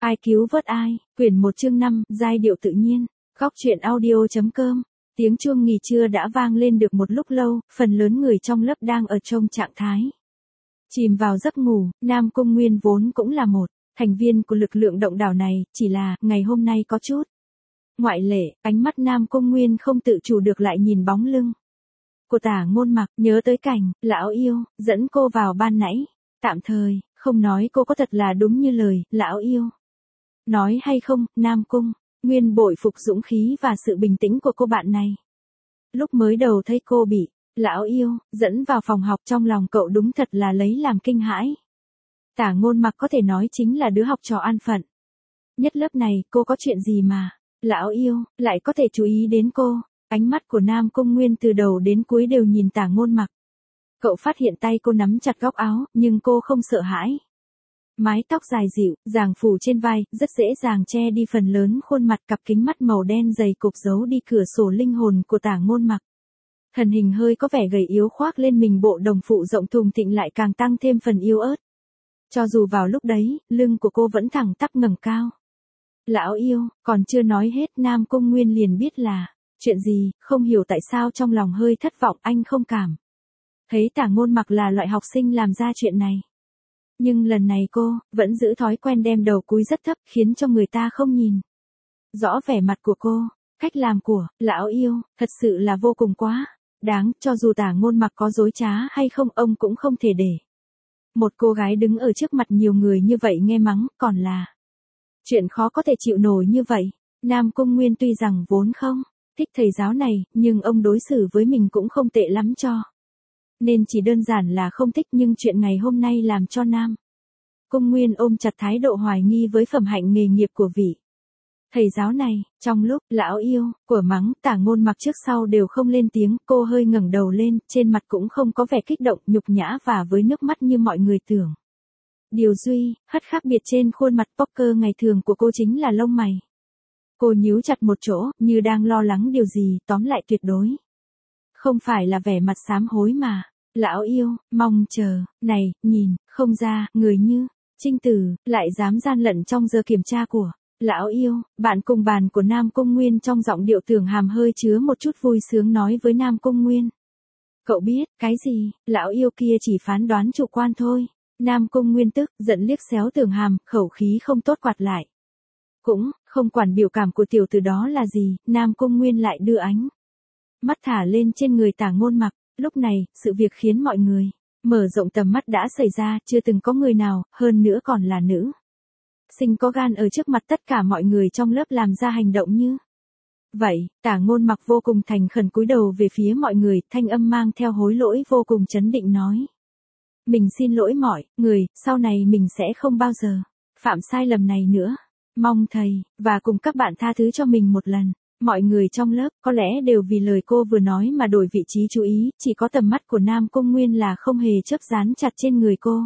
Ai cứu vớt ai, quyển 1 chương 5, giai điệu tự nhiên, góc truyện audio.com. Tiếng chuông nghỉ trưa đã vang lên được một lúc lâu, phần lớn người trong lớp đang ở trong trạng thái chìm vào giấc ngủ. Nam Cung Nguyên vốn cũng là một thành viên của lực lượng động đảo này, chỉ là ngày hôm nay có chút ngoại lệ. Ánh mắt Nam Cung Nguyên không tự chủ được lại nhìn bóng lưng của Tả Ngôn Mặc, nhớ tới cảnh lão yêu dẫn cô vào ban nãy. Tạm thời không nói cô có thật là đúng như lời lão yêu nói hay không. Nam Cung Nguyên bội phục dũng khí và sự bình tĩnh của cô bạn này. Lúc mới đầu thấy cô bị lão yêu dẫn vào phòng học, trong lòng cậu đúng thật là lấy làm kinh hãi. Tả Ngôn Mặc có thể nói chính là đứa học trò an phận nhất lớp này, cô có chuyện gì mà lão yêu lại có thể chú ý đến cô. Ánh mắt của Nam Cung Nguyên từ đầu đến cuối đều nhìn Tả Ngôn Mặc. Cậu phát hiện tay cô nắm chặt góc áo, nhưng cô không sợ hãi. Mái tóc dài dịu, dàng phủ trên vai, rất dễ dàng che đi phần lớn khuôn mặt. Cặp kính mắt màu đen dày cục giấu đi cửa sổ linh hồn của Tả Ngôn Mặc. Thân hình hơi có vẻ gầy yếu khoác lên mình bộ đồng phụ rộng thùng thình lại càng tăng thêm phần yếu ớt. Cho dù vào lúc đấy, lưng của cô vẫn thẳng tắp ngẩng cao. Lão yêu, còn chưa nói hết Nam Cung Nguyên liền biết là chuyện gì. Không hiểu tại sao trong lòng hơi thất vọng, anh không cảm thấy Tả Ngôn Mặc là loại học sinh làm ra chuyện này. Nhưng lần này cô vẫn giữ thói quen đem đầu cúi rất thấp, khiến cho người ta không nhìn rõ vẻ mặt của cô. Cách làm của lão yêu thật sự là vô cùng quá đáng. Cho dù Tả Ngôn Mặc có dối trá hay không, ông cũng không thể để một cô gái đứng ở trước mặt nhiều người như vậy nghe mắng, còn là chuyện khó có thể chịu nổi như vậy. Nam Cung Nguyên tuy rằng vốn không thích thầy giáo này, nhưng ông đối xử với mình cũng không tệ lắm cho nên chỉ đơn giản là không thích. Nhưng chuyện ngày hôm nay làm cho Nam Cung Nguyên ôm chặt thái độ hoài nghi với phẩm hạnh nghề nghiệp của vị thầy giáo này. Trong lúc lão yêu của mắng, Tả Ngôn Mặc trước sau đều không lên tiếng. Cô hơi ngẩng đầu lên, trên mặt cũng không có vẻ kích động, nhục nhã và với nước mắt như mọi người tưởng. Điều duy hất khác biệt trên khuôn mặt poker ngày thường của cô chính là lông mày. Cô nhíu chặt một chỗ, như đang lo lắng điều gì. Tóm lại tuyệt đối không phải là vẻ mặt sám hối mà lão yêu mong chờ. Này, nhìn không ra người như Trinh Tử lại dám gian lận trong giờ kiểm tra của lão yêu. Bạn cùng bàn của Nam Cung Nguyên trong giọng điệu tưởng hàm hơi chứa một chút vui sướng nói với Nam Cung Nguyên. Cậu biết cái gì, lão yêu kia chỉ phán đoán chủ quan thôi. Nam Cung Nguyên tức giận liếc xéo tưởng hàm, khẩu khí không tốt quạt lại. Cũng không quản biểu cảm của tiểu tử đó là gì. Nam Cung Nguyên lại đưa ánh mắt thả lên trên người Tả Ngôn Mặc. Lúc này, sự việc khiến mọi người mở rộng tầm mắt đã xảy ra. Chưa từng có người nào, hơn nữa còn là nữ sinh có gan ở trước mặt tất cả mọi người trong lớp làm ra hành động như vậy. Tả Ngôn Mặc vô cùng thành khẩn cúi đầu về phía mọi người, thanh âm mang theo hối lỗi vô cùng trấn định nói. Mình xin lỗi mọi người, sau này mình sẽ không bao giờ phạm sai lầm này nữa. Mong thầy và cùng các bạn tha thứ cho mình một lần. Mọi người trong lớp có lẽ đều vì lời cô vừa nói mà đổi vị trí chú ý, chỉ có tầm mắt của Nam Cung Nguyên là không hề chớp dán chặt trên người cô.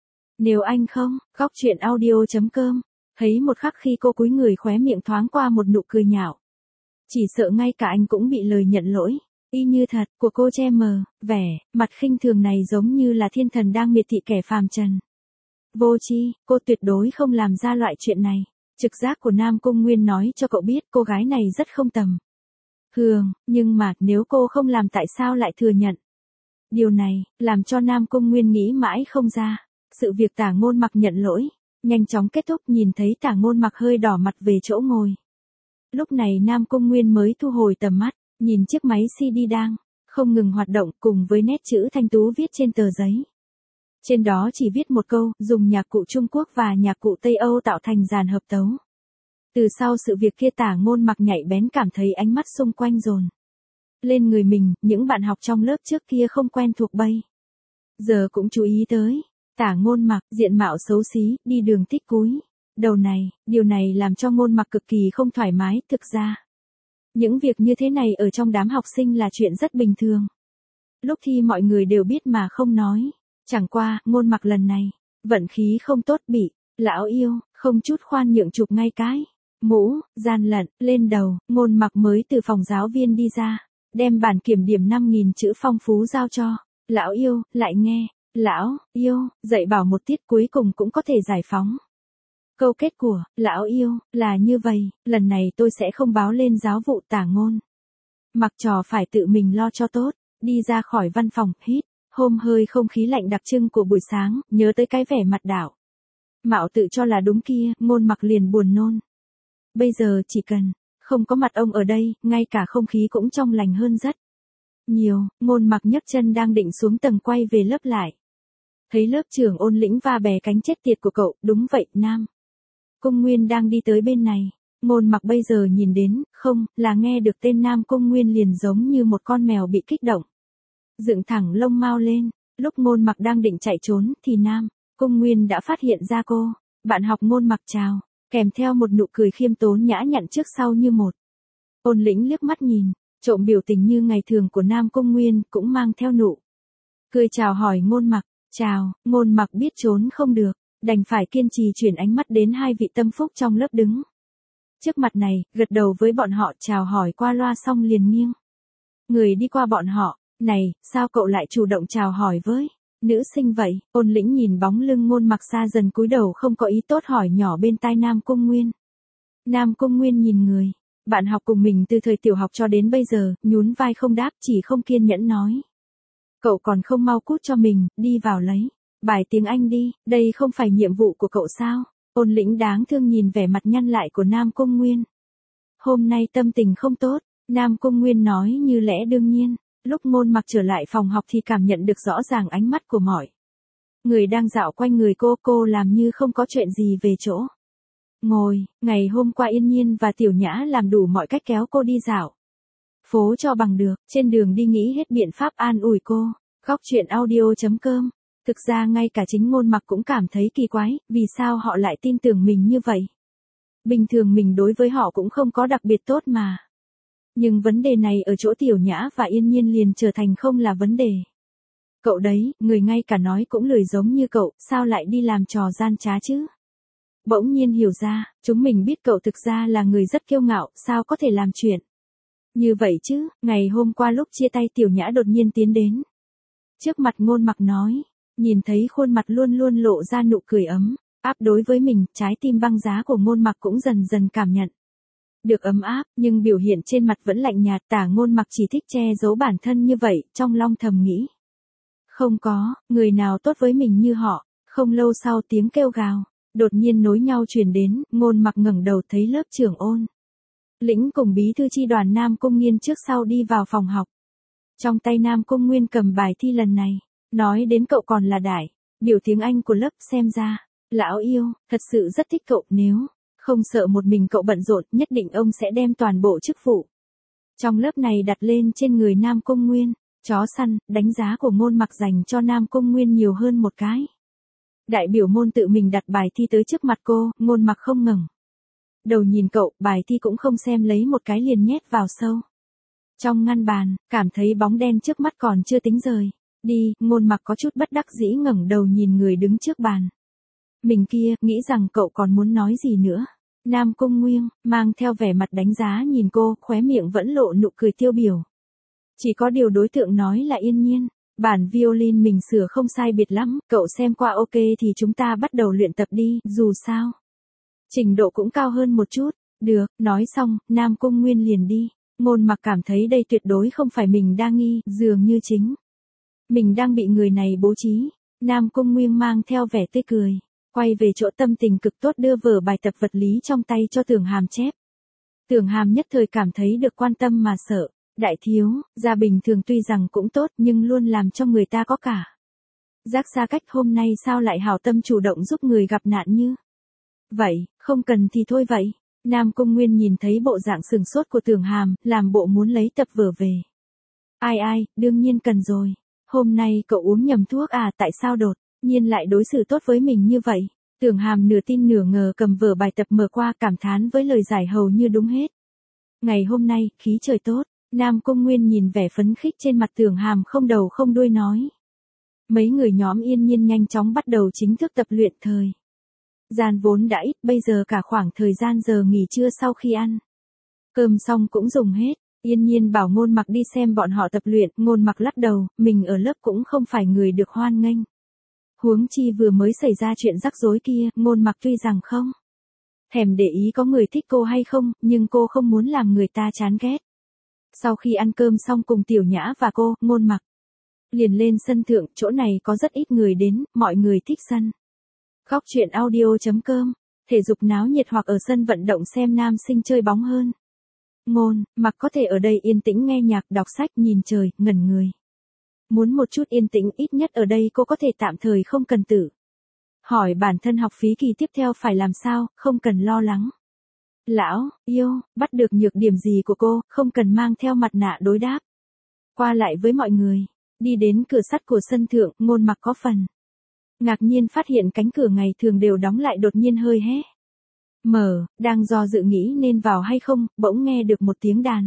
Nếu anh không, góc truyện audio.com, thấy một khắc khi cô cúi người khóe miệng thoáng qua một nụ cười nhạo. Chỉ sợ ngay cả anh cũng bị lời nhận lỗi y như thật của cô che mờ vẻ mặt khinh thường này, giống như là thiên thần đang miệt thị kẻ phàm trần. Vô tri, cô tuyệt đối không làm ra loại chuyện này. Trực giác của Nam Cung Nguyên nói cho cậu biết cô gái này rất không tầm thường, nhưng mà nếu cô không làm tại sao lại thừa nhận. Điều này làm cho Nam Cung Nguyên nghĩ mãi không ra. Sự việc Tả Ngôn Mặc nhận lỗi nhanh chóng kết thúc, nhìn thấy Tả Ngôn Mặc hơi đỏ mặt về chỗ ngồi. Lúc này Nam Cung Nguyên mới thu hồi tầm mắt, nhìn chiếc máy CD đang không ngừng hoạt động cùng với nét chữ thanh tú viết trên tờ giấy. Trên đó chỉ viết một câu, dùng nhạc cụ Trung Quốc và nhạc cụ Tây Âu tạo thành dàn hợp tấu. Từ sau sự việc kia, Tả Ngôn Mặc nhạy bén cảm thấy ánh mắt xung quanh dồn lên người mình. Những bạn học trong lớp trước kia không quen thuộc bây giờ cũng chú ý tới Tả Ngôn Mặc, diện mạo xấu xí, đi đường thích cúi đầu này. Điều này làm cho Ngôn Mặc cực kỳ không thoải mái. Thực ra những việc như thế này ở trong đám học sinh là chuyện rất bình thường. Lúc thi mọi người đều biết mà không nói. Chẳng qua, Ngôn Mặc lần này vận khí không tốt, bị lão yêu không chút khoan nhượng chụp ngay cái mũ gian lận lên đầu. Ngôn Mặc mới từ phòng giáo viên đi ra, đem bản kiểm điểm 5.000 chữ phong phú giao cho lão yêu, lại nghe lão yêu dạy bảo một tiết cuối cùng cũng có thể giải phóng Câu kết của, lão yêu, là như vậy, lần này tôi sẽ không báo lên giáo vụ tả ngôn. Mặc trò phải tự mình lo cho tốt, đi ra khỏi văn phòng, hít, hôm hơi không khí lạnh đặc trưng của buổi sáng, nhớ tới cái vẻ mặt đảo mạo tự cho là đúng kia, Ngôn Mặc liền buồn nôn. Bây giờ chỉ cần không có mặt ông ở đây, ngay cả không khí cũng trong lành hơn rất nhiều. Ngôn Mặc nhấc chân đang định xuống tầng quay về lớp lại. Thấy lớp trưởng Ôn Lĩnh va bè cánh chết tiệt của cậu, đúng vậy, Nam Cung Nguyên đang đi tới bên này. Ngôn Mặc bây giờ nhìn đến, không, là nghe được tên Nam Cung Nguyên liền giống như một con mèo bị kích động. Dựng thẳng lông mao lên, lúc Ngôn Mặc đang định chạy trốn, thì Nam Cung Nguyên đã phát hiện ra cô. Bạn học Ngôn Mặc chào, kèm theo một nụ cười khiêm tốn nhã nhặn trước sau như một. Ôn Lĩnh liếc mắt nhìn, trộm biểu tình như ngày thường của Nam Cung Nguyên, cũng mang theo nụ cười chào hỏi Ngôn Mặc. Chào, Ngôn Mặc biết trốn không được, đành phải kiên trì chuyển ánh mắt đến hai vị tâm phúc trong lớp đứng trước mặt này, gật đầu với bọn họ chào hỏi qua loa xong liền nghiêng người đi qua bọn họ. Này, sao cậu lại chủ động chào hỏi với nữ sinh vậy? Ôn Lĩnh nhìn bóng lưng Ngôn Mặc xa dần cúi đầu không có ý tốt hỏi nhỏ bên tai Nam Cung Nguyên. Nam Cung Nguyên nhìn người bạn học cùng mình từ thời tiểu học cho đến bây giờ, nhún vai không đáp, chỉ không kiên nhẫn nói. Cậu còn không mau cút cho mình, đi vào lấy bài tiếng Anh đi, đây không phải nhiệm vụ của cậu sao? Ôn Lĩnh đáng thương nhìn vẻ mặt nhăn lại của Nam Cung Nguyên. Hôm nay tâm tình không tốt, Nam Cung Nguyên nói như lẽ đương nhiên. Lúc Ngôn Mặc trở lại phòng học thì cảm nhận được rõ ràng ánh mắt của mọi người đang dạo quanh người cô làm như không có chuyện gì về chỗ ngồi. Ngày hôm qua Yên Nhiên và Tiểu Nhã làm đủ mọi cách kéo cô đi dạo phố cho bằng được, trên đường đi nghĩ hết biện pháp an ủi cô. Góc truyện audio.com. Thực ra ngay cả chính Ngôn Mặc cũng cảm thấy kỳ quái, vì sao họ lại tin tưởng mình như vậy? Bình thường mình đối với họ cũng không có đặc biệt tốt mà. Nhưng vấn đề này ở chỗ Tiểu Nhã và Yên Nhiên liền trở thành không là vấn đề. Cậu đấy, người ngay cả nói cũng lười giống như cậu, sao lại đi làm trò gian trá chứ? Bỗng nhiên hiểu ra, chúng mình biết cậu thực ra là người rất kiêu ngạo, sao có thể làm chuyện như vậy chứ? Ngày hôm qua lúc chia tay Tiểu Nhã đột nhiên tiến đến trước mặt Ngôn Mặc nói, nhìn thấy khuôn mặt luôn luôn lộ ra nụ cười ấm áp đối với mình, trái tim băng giá của Ngôn Mặc cũng dần dần cảm nhận được ấm áp, nhưng biểu hiện trên mặt vẫn lạnh nhạt. Tả Ngôn Mặc chỉ thích che giấu bản thân như vậy, trong lòng thầm nghĩ. Không có, người nào tốt với mình như họ. Không lâu sau tiếng kêu gào đột nhiên nối nhau truyền đến, Ngôn Mặc ngẩng đầu thấy lớp trưởng Ôn Lĩnh cùng bí thư chi đoàn Nam Cung Nghiên trước sau đi vào phòng học. Trong tay Nam Cung Nguyên cầm bài thi lần này, nói đến cậu còn là đại biểu tiếng Anh của lớp, xem ra lão yêu thật sự rất thích cậu, nếu không sợ một mình cậu bận rộn, nhất định ông sẽ đem toàn bộ chức vụ trong lớp này đặt lên trên người Nam Cung Nguyên. Chó săn, đánh giá của Ngôn Mặc dành cho Nam Cung Nguyên nhiều hơn một cái. Đại biểu môn tự mình đặt bài thi tới trước mặt cô, Ngôn Mặc không ngẩng đầu nhìn cậu, bài thi cũng không xem, lấy một cái liền nhét vào sâu trong ngăn bàn, cảm thấy bóng đen trước mắt còn chưa tính rời đi, Ngôn Mặc có chút bất đắc dĩ ngẩng đầu nhìn người đứng trước bàn mình kia, nghĩ rằng cậu còn muốn nói gì nữa. Nam Cung Nguyên mang theo vẻ mặt đánh giá nhìn cô, khóe miệng vẫn lộ nụ cười tiêu biểu. Chỉ có điều đối tượng nói là Yên Nhiên. Bản violin mình sửa không sai biệt lắm, cậu xem qua ok thì chúng ta bắt đầu luyện tập đi, dù sao trình độ cũng cao hơn một chút. Được, nói xong, Nam Cung Nguyên liền đi. Ngôn Mặc cảm thấy đây tuyệt đối không phải mình đa nghi, dường như chính mình đang bị người này bố trí. Nam Cung Nguyên mang theo vẻ tươi cười, quay về chỗ tâm tình cực tốt đưa vở bài tập vật lý trong tay cho Tưởng Hàm chép. Tưởng Hàm nhất thời cảm thấy được quan tâm mà sợ. Đại thiếu, gia bình thường tuy rằng cũng tốt nhưng luôn làm cho người ta có cả giác xa cách, hôm nay sao lại hảo tâm chủ động giúp người gặp nạn như vậy, không cần thì thôi vậy. Nam Cung Nguyên nhìn thấy bộ dạng sừng sốt của Tưởng Hàm, làm bộ muốn lấy tập vở về. Ai, đương nhiên cần rồi. Hôm nay cậu uống nhầm thuốc à, tại sao đột nhiên lại đối xử tốt với mình như vậy? Tưởng Hàm nửa tin nửa ngờ cầm vở bài tập mở qua, cảm thán với lời giải hầu như đúng hết. Ngày hôm nay, khí trời tốt. Nam Cung Nguyên nhìn vẻ phấn khích trên mặt Tưởng Hàm không đầu không đuôi nói. Mấy người nhóm Yên Nhiên nhanh chóng bắt đầu chính thức tập luyện. Thời gian vốn đã ít, bây giờ cả khoảng thời gian giờ nghỉ trưa sau khi ăn cơm xong cũng dùng hết. Yên Nhiên bảo Ngôn Mặc đi xem bọn họ tập luyện, Ngôn Mặc lắc đầu, mình ở lớp cũng không phải người được hoan nghênh. Huống chi vừa mới xảy ra chuyện rắc rối kia, Ngôn Mặc tuy rằng không thèm để ý có người thích cô hay không, nhưng cô không muốn làm người ta chán ghét. Sau khi ăn cơm xong cùng Tiểu Nhã và cô, Ngôn Mặc liền lên sân thượng, chỗ này có rất ít người đến, mọi người thích sân. Góc truyện audio.com, thể dục náo nhiệt hoặc ở sân vận động xem nam sinh chơi bóng hơn. Ngôn Mặc có thể ở đây yên tĩnh nghe nhạc, đọc sách, nhìn trời, ngẩn người. Muốn một chút yên tĩnh, ít nhất ở đây cô có thể tạm thời không cần tự hỏi bản thân học phí kỳ tiếp theo phải làm sao, không cần lo lắng. Lão yêu bắt được nhược điểm gì của cô, không cần mang theo mặt nạ đối đáp. Qua lại với mọi người, đi đến cửa sắt của sân thượng, Ngôn Mặc có phần ngạc nhiên phát hiện cánh cửa ngày thường đều đóng lại đột nhiên hơi hé mở, đang do dự nghĩ nên vào hay không, bỗng nghe được một tiếng đàn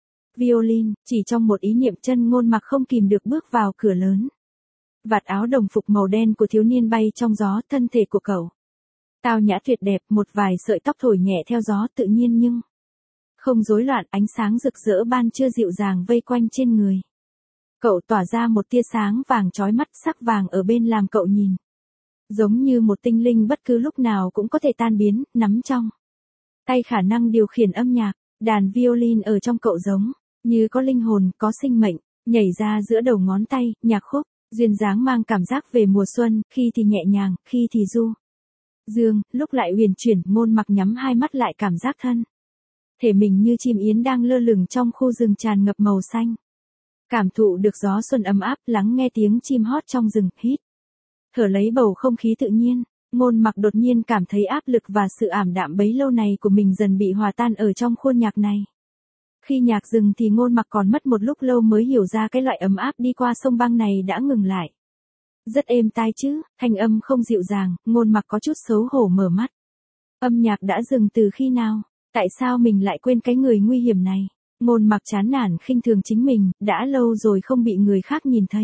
violin, chỉ trong một ý niệm chân Ngôn Mặc không kìm được bước vào cửa lớn. Vạt áo đồng phục màu đen của thiếu niên bay trong gió, thân thể của cậu tao nhã tuyệt đẹp, một vài sợi tóc thổi nhẹ theo gió tự nhiên nhưng không rối loạn, ánh sáng rực rỡ ban trưa dịu dàng vây quanh trên người. Cậu tỏa ra một tia sáng vàng chói mắt, sắc vàng ở bên làm cậu nhìn giống như một tinh linh bất cứ lúc nào cũng có thể tan biến, nắm trong tay khả năng điều khiển âm nhạc. Đàn violin ở trong cậu giống như có linh hồn, có sinh mệnh, nhảy ra giữa đầu ngón tay, nhạc khúc duyên dáng mang cảm giác về mùa xuân, khi thì nhẹ nhàng, khi thì du dương, lúc lại huyền chuyển. Ngôn Mặc nhắm hai mắt lại, cảm giác thân thể mình như chim yến đang lơ lửng trong khu rừng tràn ngập màu xanh. Cảm thụ được gió xuân ấm áp, lắng nghe tiếng chim hót trong rừng, hít thở lấy bầu không khí tự nhiên. Ngôn Mặc đột nhiên cảm thấy áp lực và sự ảm đạm bấy lâu này của mình dần bị hòa tan ở trong khuôn nhạc này. Khi nhạc dừng thì Ngôn Mặc còn mất một lúc lâu mới hiểu ra cái loại ấm áp đi qua sông băng này đã ngừng lại. Rất êm tai chứ, thanh âm không dịu dàng. Ngôn Mặc có chút xấu hổ mở mắt. Âm nhạc đã dừng từ khi nào? Tại sao mình lại quên cái người nguy hiểm này? Ngôn Mặc chán nản khinh thường chính mình, đã lâu rồi không bị người khác nhìn thấy.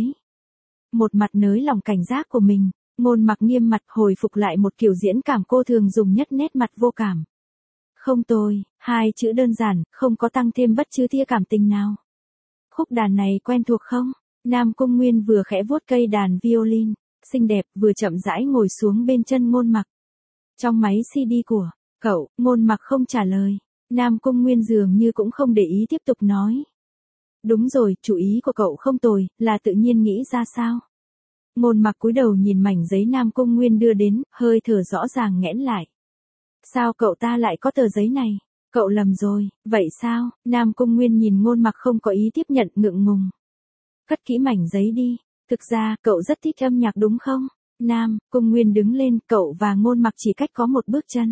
Một mặt nới lòng cảnh giác của mình, Ngôn Mặc nghiêm mặt hồi phục lại một kiểu diễn cảm cô thường dùng nhất, nét mặt vô cảm. Không tôi, hai chữ đơn giản, không có tăng thêm bất cứ tia cảm tình nào. Khúc đàn này quen thuộc không? Nam Cung Nguyên vừa khẽ vuốt cây đàn violin, xinh đẹp, vừa chậm rãi ngồi xuống bên chân Ngôn Mặc. Trong máy CD của cậu, Ngôn Mặc không trả lời. Nam Cung Nguyên dường như cũng không để ý, tiếp tục nói. Đúng rồi, chủ ý của cậu không tồi, là tự nhiên nghĩ ra sao? Ngôn Mặc cúi đầu nhìn mảnh giấy Nam Cung Nguyên đưa đến, hơi thở rõ ràng nghẽn lại. Sao cậu ta lại có tờ giấy này? Cậu lầm rồi, vậy sao? Nam Cung Nguyên nhìn Ngôn Mặc không có ý tiếp nhận, ngượng ngùng. Cất kỹ mảnh giấy đi, thực ra cậu rất thích âm nhạc đúng không? Nam Cung Nguyên đứng lên, cậu và Ngôn Mặc chỉ cách có một bước chân.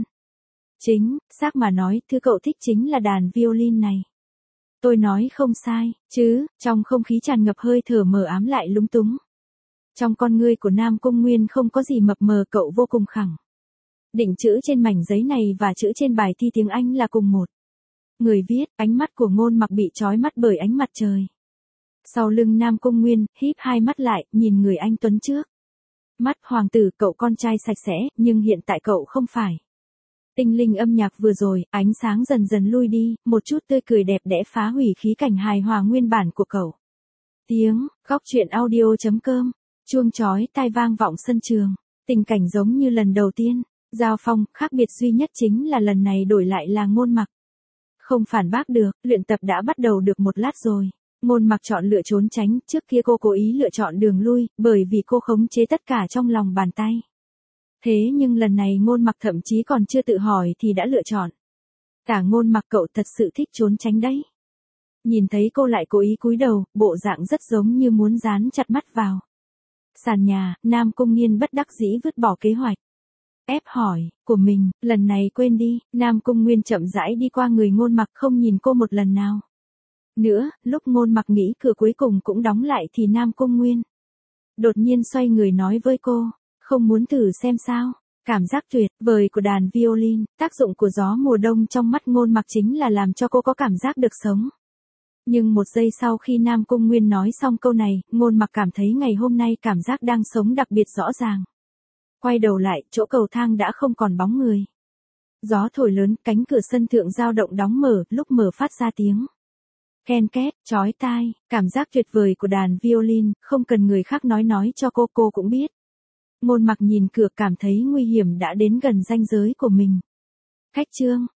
Chính xác mà nói, thứ cậu thích chính là đàn violin này. Tôi nói không sai, chứ? Trong không khí tràn ngập hơi thở mờ ám lại lúng túng. Trong con ngươi của Nam Cung Nguyên không có gì mập mờ, cậu vô cùng khẳng định chữ trên mảnh giấy này và chữ trên bài thi tiếng Anh là cùng một người viết. Ánh mắt của Ngôn Mặc bị chói mắt bởi ánh mặt trời. Sau lưng Nam Cung Nguyên, híp hai mắt lại, nhìn người anh tuấn trước mắt. Hoàng tử, cậu con trai sạch sẽ, nhưng hiện tại cậu không phải tinh linh âm nhạc vừa rồi. Ánh sáng dần dần lui đi, một chút tươi cười đẹp đẽ phá hủy khí cảnh hài hòa nguyên bản của cậu. Tiếng góc truyện audio.com, chuông chói tai vang vọng sân trường. Tình cảnh giống như lần đầu tiên giao phong, khác biệt duy nhất chính là lần này đổi lại là Ngôn Mặc. Không phản bác được, luyện tập đã bắt đầu được một lát rồi. Ngôn Mặc chọn lựa trốn tránh, trước kia cô cố ý lựa chọn đường lui, bởi vì cô khống chế tất cả trong lòng bàn tay. Thế nhưng lần này Ngôn Mặc thậm chí còn chưa tự hỏi thì đã lựa chọn. Cả Ngôn Mặc, cậu thật sự thích trốn tránh đấy. Nhìn thấy cô lại cố ý cúi đầu, bộ dạng rất giống như muốn dán chặt mắt vào sàn nhà. Nam Cung Nghiên bất đắc dĩ vứt bỏ kế hoạch ép hỏi của mình, lần này quên đi. Nam Cung Nguyên chậm rãi đi qua người Ngôn Mặc, không nhìn cô một lần nào nữa. Lúc Ngôn Mặc nghĩ cửa cuối cùng cũng đóng lại thì Nam Cung Nguyên đột nhiên xoay người nói với cô, không muốn thử xem sao? Cảm giác tuyệt vời của đàn violin, tác dụng của gió mùa đông trong mắt Ngôn Mặc chính là làm cho cô có cảm giác được sống. Nhưng một giây sau khi Nam Cung Nguyên nói xong câu này, Ngôn Mặc cảm thấy ngày hôm nay cảm giác đang sống đặc biệt rõ ràng. Quay đầu lại, chỗ cầu thang đã không còn bóng người. Gió thổi lớn, cánh cửa sân thượng dao động đóng mở, lúc mở phát ra tiếng ken két, chói tai. Cảm giác tuyệt vời của đàn violin, không cần người khác nói cho cô cũng biết. Ngôn Mặc nhìn cửa, cảm thấy nguy hiểm đã đến gần ranh giới của mình. Khách chương,